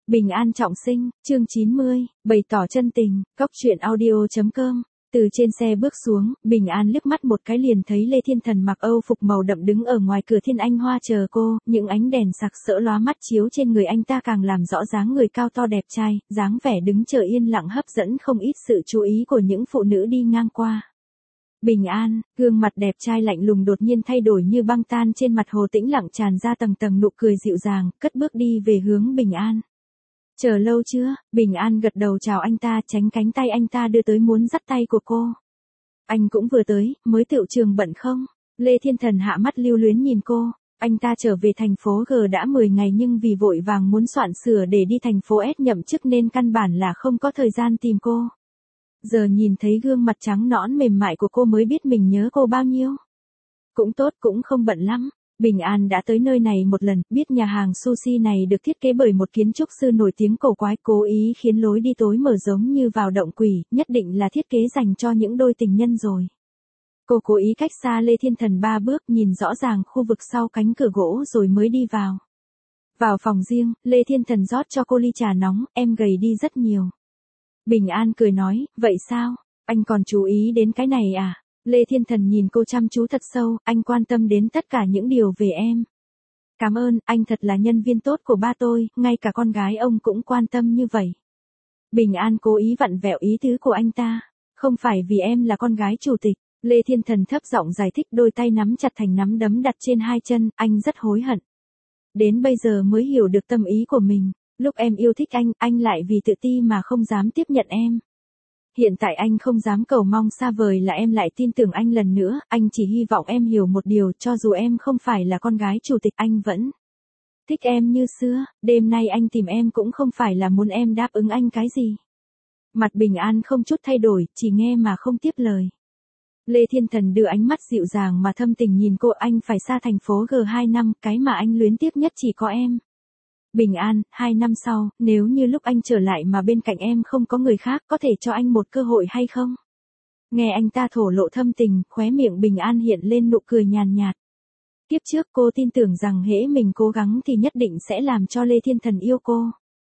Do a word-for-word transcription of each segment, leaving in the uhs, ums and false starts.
Bình an trọng sinh, chương chín mươi, bày tỏ chân tình, góc truyện audio chấm com. Từ trên xe bước xuống, Bình An liếc mắt một cái liền thấy Lê Thiên Thần mặc Âu phục màu đậm đứng ở ngoài cửa Thiên Anh Hoa chờ cô, những ánh đèn sặc sỡ lóa mắt chiếu trên người anh ta càng làm rõ dáng người cao to đẹp trai, dáng vẻ đứng chờ yên lặng hấp dẫn không ít sự chú ý của những phụ nữ đi ngang qua. Bình An, gương mặt đẹp trai lạnh lùng đột nhiên thay đổi như băng tan trên mặt Hồ Tĩnh lặng tràn ra tầng tầng nụ cười dịu dàng, cất bước đi về hướng Bình An. Chờ lâu chưa? Bình An gật đầu chào anh ta, tránh cánh tay anh ta đưa tới muốn dắt tay của cô. Anh cũng vừa tới, mới tựu trường bận không? Lê Thiên Thần hạ mắt lưu luyến nhìn cô. Anh ta trở về thành phố G đã mười ngày nhưng vì vội vàng muốn soạn sửa để đi thành phố S nhậm chức nên căn bản là không có thời gian tìm cô. Giờ nhìn thấy gương mặt trắng nõn mềm mại của cô mới biết mình nhớ cô bao nhiêu. Cũng tốt, cũng không bận lắm. Bình An đã tới nơi này một lần, biết nhà hàng sushi này được thiết kế bởi một kiến trúc sư nổi tiếng cổ quái, cố ý khiến lối đi tối mở giống như vào động quỷ, nhất định là thiết kế dành cho những đôi tình nhân rồi. Cô cố ý cách xa Lê Thiên Thần ba bước, nhìn rõ ràng khu vực sau cánh cửa gỗ rồi mới đi vào. Vào phòng riêng, Lê Thiên Thần rót cho cô ly trà nóng, em gầy đi rất nhiều. Bình An cười nói, vậy sao, anh còn chú ý đến cái này à? Lê Thiên Thần nhìn cô chăm chú thật sâu, anh quan tâm đến tất cả những điều về em. Cảm ơn, anh thật là nhân viên tốt của ba tôi, ngay cả con gái ông cũng quan tâm như vậy. Bình An cố ý vặn vẹo ý tứ của anh ta. Không phải vì em là con gái chủ tịch. Lê Thiên Thần thấp giọng giải thích, đôi tay nắm chặt thành nắm đấm đặt trên hai chân, anh rất hối hận. Đến bây giờ mới hiểu được tâm ý của mình. Lúc em yêu thích anh, anh lại vì tự ti mà không dám tiếp nhận em. Hiện tại anh không dám cầu mong xa vời là em lại tin tưởng anh lần nữa, anh chỉ hy vọng em hiểu một điều, cho dù em không phải là con gái chủ tịch anh vẫn thích em như xưa, đêm nay anh tìm em cũng không phải là muốn em đáp ứng anh cái gì. Mặt Bình An không chút thay đổi, chỉ nghe mà không tiếp lời. Lê Thiên Thần đưa ánh mắt dịu dàng mà thâm tình nhìn cô, anh phải xa thành phố G hai năm, cái mà anh luyến tiếc nhất chỉ có em. Bình An, hai năm sau, nếu như lúc anh trở lại mà bên cạnh em không có người khác, có thể cho anh một cơ hội hay không? Nghe anh ta thổ lộ thâm tình, khóe miệng Bình An hiện lên nụ cười nhàn nhạt. Kiếp trước cô tin tưởng rằng hễ mình cố gắng thì nhất định sẽ làm cho Lê Thiên Thần yêu cô.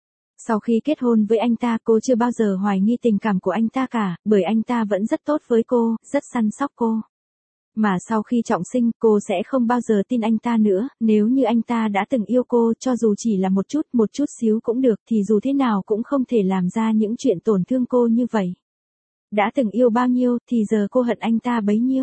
Sau khi kết hôn với anh ta, cô chưa bao giờ hoài nghi tình cảm của anh ta cả, bởi anh ta vẫn rất tốt với cô, rất săn sóc cô. Mà sau khi trọng sinh, cô sẽ không bao giờ tin anh ta nữa, nếu như anh ta đã từng yêu cô, cho dù chỉ là một chút, một chút xíu cũng được, thì dù thế nào cũng không thể làm ra những chuyện tổn thương cô như vậy. Đã từng yêu bao nhiêu, thì giờ cô hận anh ta bấy nhiêu.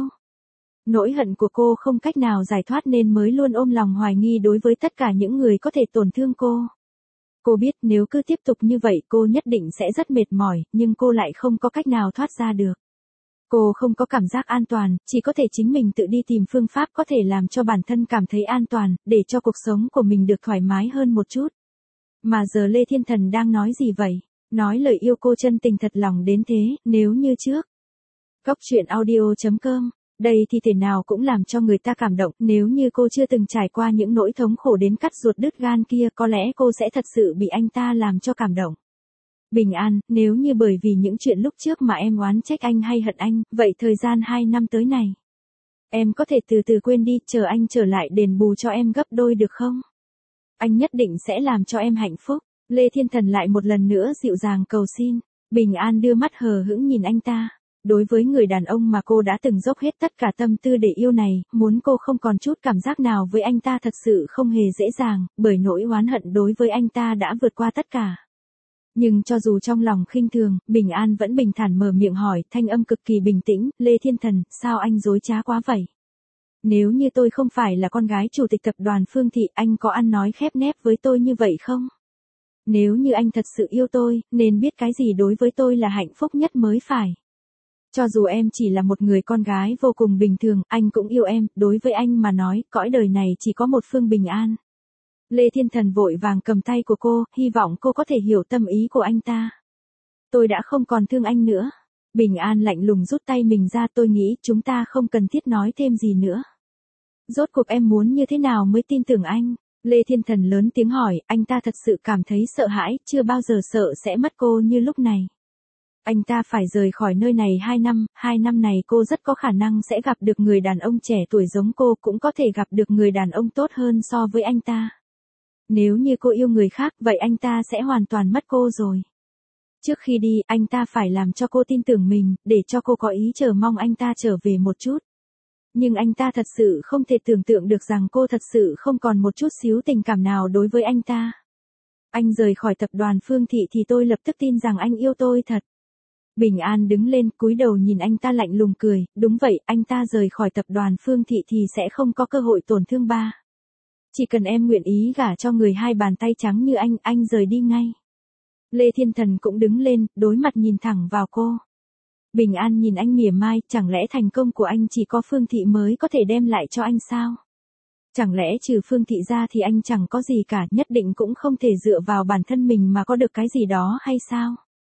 Nỗi hận của cô không cách nào giải thoát nên mới luôn ôm lòng hoài nghi đối với tất cả những người có thể tổn thương cô. Cô biết nếu cứ tiếp tục như vậy cô nhất định sẽ rất mệt mỏi, nhưng cô lại không có cách nào thoát ra được. Cô không có cảm giác an toàn, chỉ có thể chính mình tự đi tìm phương pháp có thể làm cho bản thân cảm thấy an toàn, để cho cuộc sống của mình được thoải mái hơn một chút. Mà giờ Lê Thiên Thần đang nói gì vậy? Nói lời yêu cô chân tình thật lòng đến thế, nếu như trước. Góc truyện audio chấm com, đây thì thể nào cũng làm cho người ta cảm động, nếu như cô chưa từng trải qua những nỗi thống khổ đến cắt ruột đứt gan kia, có lẽ cô sẽ thật sự bị anh ta làm cho cảm động. Bình An, nếu như bởi vì những chuyện lúc trước mà em oán trách anh hay hận anh, vậy thời gian hai năm tới này, em có thể từ từ quên đi, chờ anh trở lại đền bù cho em gấp đôi được không? Anh nhất định sẽ làm cho em hạnh phúc. Lê Thiên Thần lại một lần nữa dịu dàng cầu xin. Bình An đưa mắt hờ hững nhìn anh ta. Đối với người đàn ông mà cô đã từng dốc hết tất cả tâm tư để yêu này, muốn cô không còn chút cảm giác nào với anh ta thật sự không hề dễ dàng, bởi nỗi oán hận đối với anh ta đã vượt qua tất cả. Nhưng cho dù trong lòng khinh thường, Bình An vẫn bình thản mở miệng hỏi, thanh âm cực kỳ bình tĩnh, Lê Thiên Thần, sao anh dối trá quá vậy? Nếu như tôi không phải là con gái chủ tịch tập đoàn Phương Thị, anh có ăn nói khép nép với tôi như vậy không? Nếu như anh thật sự yêu tôi, nên biết cái gì đối với tôi là hạnh phúc nhất mới phải. Cho dù em chỉ là một người con gái vô cùng bình thường, anh cũng yêu em, đối với anh mà nói, cõi đời này chỉ có một Phương Bình An. Lê Thiên Thần vội vàng cầm tay của cô, hy vọng cô có thể hiểu tâm ý của anh ta. Tôi đã không còn thương anh nữa. Bình An lạnh lùng rút tay mình ra, tôi nghĩ chúng ta không cần thiết nói thêm gì nữa. Rốt cuộc em muốn như thế nào mới tin tưởng anh? Lê Thiên Thần lớn tiếng hỏi, anh ta thật sự cảm thấy sợ hãi, chưa bao giờ sợ sẽ mất cô như lúc này. Anh ta phải rời khỏi nơi này hai năm, hai năm này cô rất có khả năng sẽ gặp được người đàn ông trẻ tuổi giống cô, cũng có thể gặp được người đàn ông tốt hơn so với anh ta. Nếu như cô yêu người khác, vậy anh ta sẽ hoàn toàn mất cô rồi. Trước khi đi, anh ta phải làm cho cô tin tưởng mình, để cho cô có ý chờ mong anh ta trở về một chút. Nhưng anh ta thật sự không thể tưởng tượng được rằng cô thật sự không còn một chút xíu tình cảm nào đối với anh ta. Anh rời khỏi tập đoàn Phương Thị thì tôi lập tức tin rằng anh yêu tôi thật. Bình An đứng lên, cúi đầu nhìn anh ta lạnh lùng cười, đúng vậy, anh ta rời khỏi tập đoàn Phương Thị thì sẽ không có cơ hội tổn thương ba. Chỉ cần em nguyện ý gả cho người hai bàn tay trắng như anh, anh rời đi ngay. Lê Thiên Thần cũng đứng lên, đối mặt nhìn thẳng vào cô. Bình An nhìn anh mỉa mai, chẳng lẽ thành công của anh chỉ có Phương Thị mới có thể đem lại cho anh sao? Chẳng lẽ trừ Phương Thị ra thì anh chẳng có gì cả, nhất định cũng không thể dựa vào bản thân mình mà có được cái gì đó hay sao?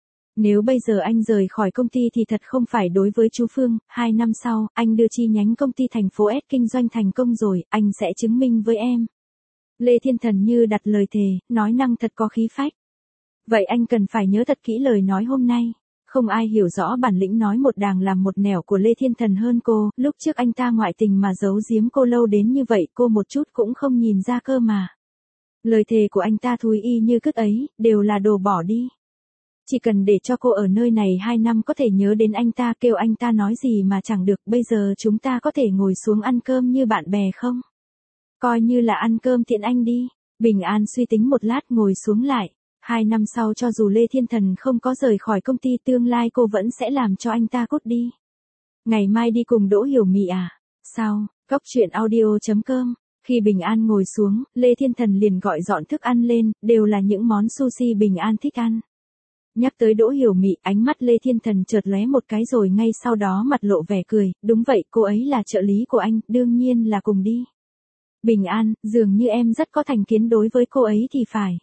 Nếu bây giờ anh rời khỏi công ty thì thật không phải đối với chú Phương, hai năm sau, anh đưa chi nhánh công ty thành phố S kinh doanh thành công rồi, anh sẽ chứng minh với em. Lê Thiên Thần như đặt lời thề, nói năng thật có khí phách. Vậy anh cần phải nhớ thật kỹ lời nói hôm nay. Không ai hiểu rõ bản lĩnh nói một đàng làm một nẻo của Lê Thiên Thần hơn cô, lúc trước anh ta ngoại tình mà giấu giếm cô lâu đến như vậy cô một chút cũng không nhìn ra cơ mà. Lời thề của anh ta thúi y như cứt ấy, đều là đồ bỏ đi. Chỉ cần để cho cô ở nơi này hai năm có thể nhớ đến anh ta, kêu anh ta nói gì mà chẳng được, bây giờ chúng ta có thể ngồi xuống ăn cơm như bạn bè không? Coi như là ăn cơm tiện anh đi. Bình An suy tính một lát ngồi xuống lại. Hai năm sau cho dù Lê Thiên Thần không có rời khỏi công ty, tương lai cô vẫn sẽ làm cho anh ta cút đi. Ngày mai đi cùng Đỗ Hiểu Mị à? Sao? Cốc truyện audio chấm com. Khi Bình An ngồi xuống, Lê Thiên Thần liền gọi dọn thức ăn lên, đều là những món sushi Bình An thích ăn. Nhắc tới Đỗ Hiểu Mị, ánh mắt Lê Thiên Thần chợt lóe một cái rồi ngay sau đó mặt lộ vẻ cười, đúng vậy, cô ấy là trợ lý của anh, đương nhiên là cùng đi. Bình An, dường như em rất có thành kiến đối với cô ấy thì phải.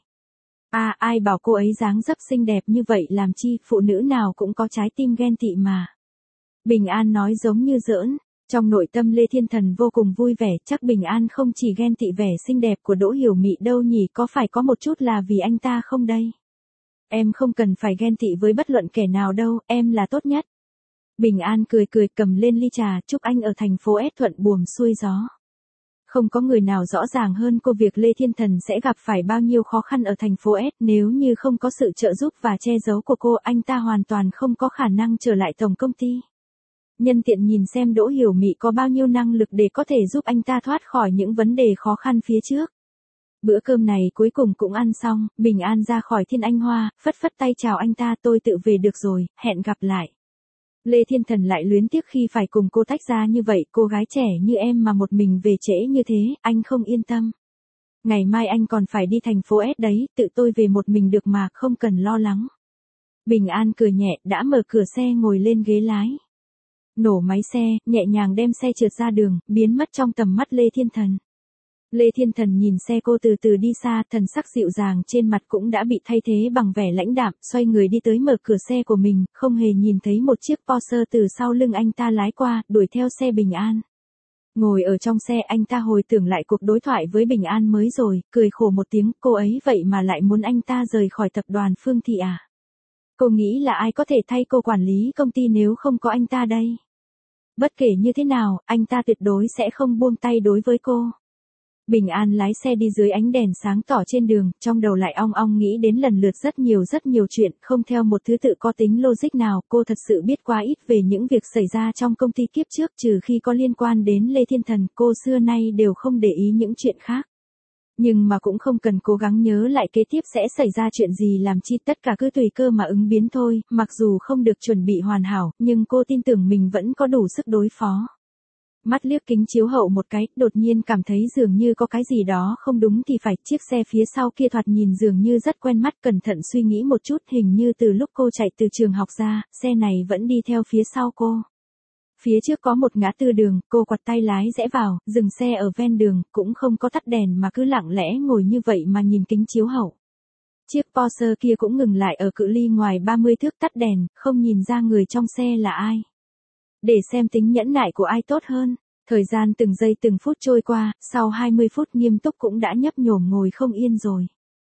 À, ai bảo cô ấy dáng dấp xinh đẹp như vậy làm chi, phụ nữ nào cũng có trái tim ghen tị mà. Bình An nói giống như giỡn, trong nội tâm Lê Thiên Thần vô cùng vui vẻ, chắc Bình An không chỉ ghen tị vẻ xinh đẹp của Đỗ Hiểu Mị đâu nhỉ, có phải có một chút là vì anh ta không đây? Em không cần phải ghen tị với bất luận kẻ nào đâu, em là tốt nhất. Bình An cười cười cầm lên ly trà, chúc anh ở thành phố S thuận buồm xuôi gió. Không có người nào rõ ràng hơn cô việc Lê Thiên Thần sẽ gặp phải bao nhiêu khó khăn ở thành phố S, nếu như không có sự trợ giúp và che giấu của cô, anh ta hoàn toàn không có khả năng trở lại tổng công ty. Nhân tiện nhìn xem Đỗ Hiểu Mị có bao nhiêu năng lực để có thể giúp anh ta thoát khỏi những vấn đề khó khăn phía trước. Bữa cơm này cuối cùng cũng ăn xong, Bình An ra khỏi Thiên Anh Hoa, phất phất tay chào anh ta, tôi tự về được rồi, hẹn gặp lại. Lê Thiên Thần lại luyến tiếc khi phải cùng cô tách ra như vậy, cô gái trẻ như em mà một mình về trễ như thế, anh không yên tâm. Ngày mai anh còn phải đi thành phố S đấy, tự tôi về một mình được mà, không cần lo lắng. Bình An cười nhẹ, đã mở cửa xe ngồi lên ghế lái. Nổ máy xe, nhẹ nhàng đem xe trượt ra đường, biến mất trong tầm mắt Lê Thiên Thần. Lê Thiên Thần nhìn xe cô từ từ đi xa, thần sắc dịu dàng trên mặt cũng đã bị thay thế bằng vẻ lãnh đạm, xoay người đi tới mở cửa xe của mình, không hề nhìn thấy một chiếc Porsche từ sau lưng anh ta lái qua, đuổi theo xe Bình An. Ngồi ở trong xe anh ta hồi tưởng lại cuộc đối thoại với Bình An mới rồi, cười khổ một tiếng, cô ấy vậy mà lại muốn anh ta rời khỏi tập đoàn Phương Thị à? Cô nghĩ là ai có thể thay cô quản lý công ty nếu không có anh ta đây? Bất kể như thế nào, anh ta tuyệt đối sẽ không buông tay đối với cô. Bình An lái xe đi dưới ánh đèn sáng tỏ trên đường, trong đầu lại ong ong nghĩ đến lần lượt rất nhiều rất nhiều chuyện, không theo một thứ tự có tính logic nào, cô thật sự biết quá ít về những việc xảy ra trong công ty kiếp trước, trừ khi có liên quan đến Lê Thiên Thần, cô xưa nay đều không để ý những chuyện khác. Nhưng mà cũng không cần cố gắng nhớ lại kế tiếp sẽ xảy ra chuyện gì làm chi, tất cả cứ tùy cơ mà ứng biến thôi, mặc dù không được chuẩn bị hoàn hảo, nhưng cô tin tưởng mình vẫn có đủ sức đối phó. Mắt liếc kính chiếu hậu một cái, đột nhiên cảm thấy dường như có cái gì đó không đúng thì phải, chiếc xe phía sau kia thoạt nhìn dường như rất quen mắt, cẩn thận suy nghĩ một chút, hình như từ lúc cô chạy từ trường học ra, xe này vẫn đi theo phía sau cô. Phía trước có một ngã tư đường, cô quặt tay lái rẽ vào, dừng xe ở ven đường, cũng không có tắt đèn mà cứ lặng lẽ ngồi như vậy mà nhìn kính chiếu hậu. Chiếc Porsche kia cũng ngừng lại ở cự ly ngoài ba mươi thước, tắt đèn, không nhìn ra người trong xe là ai. Để xem tính nhẫn nại của ai tốt hơn. Thời gian từng giây từng phút trôi qua, sau hai mươi phút Nghiêm Túc cũng đã nhấp nhổm ngồi không yên rồi.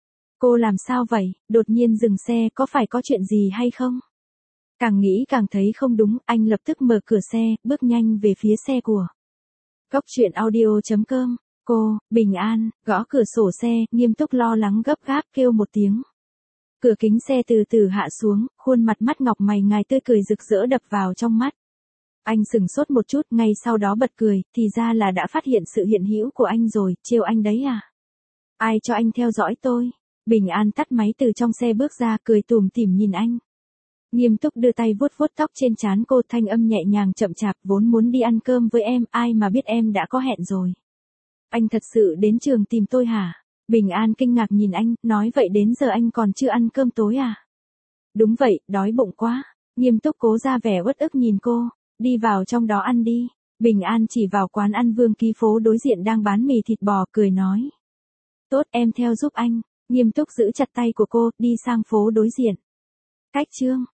Cô làm sao vậy, đột nhiên dừng xe, có phải có chuyện gì hay không? Càng nghĩ càng thấy không đúng, anh lập tức mở cửa xe, bước nhanh về phía xe của Cốc truyện audio chấm com. Cô Cô, Bình An, gõ cửa sổ xe, nghiêm túc lo lắng gấp gáp kêu một tiếng. Cửa kính xe từ từ hạ xuống, khuôn mặt mắt ngọc mày ngài tươi cười rực rỡ đập vào trong mắt. Anh sừng sốt một chút, ngay sau đó bật cười, thì ra là đã phát hiện sự hiện hữu của anh rồi, trêu anh đấy à? Ai cho anh theo dõi tôi? Bình An tắt máy từ trong xe bước ra, cười tủm tỉm nhìn anh. Nghiêm túc đưa tay vuốt vuốt tóc trên trán cô, thanh âm nhẹ nhàng chậm chạp, vốn muốn đi ăn cơm với em, ai mà biết em đã có hẹn rồi. Anh thật sự đến trường tìm tôi hả? Bình An kinh ngạc nhìn anh, nói vậy đến giờ anh còn chưa ăn cơm tối à? Đúng vậy, đói bụng quá. Nghiêm túc cố ra vẻ uất ức nhìn cô, đi vào trong đó ăn đi. Bình An chỉ vào quán ăn Vương Ký phố đối diện đang bán mì thịt bò, cười nói. Tốt, em theo giúp anh. Nghiêm túc giữ chặt tay của cô, đi sang phố đối diện. Cách chương.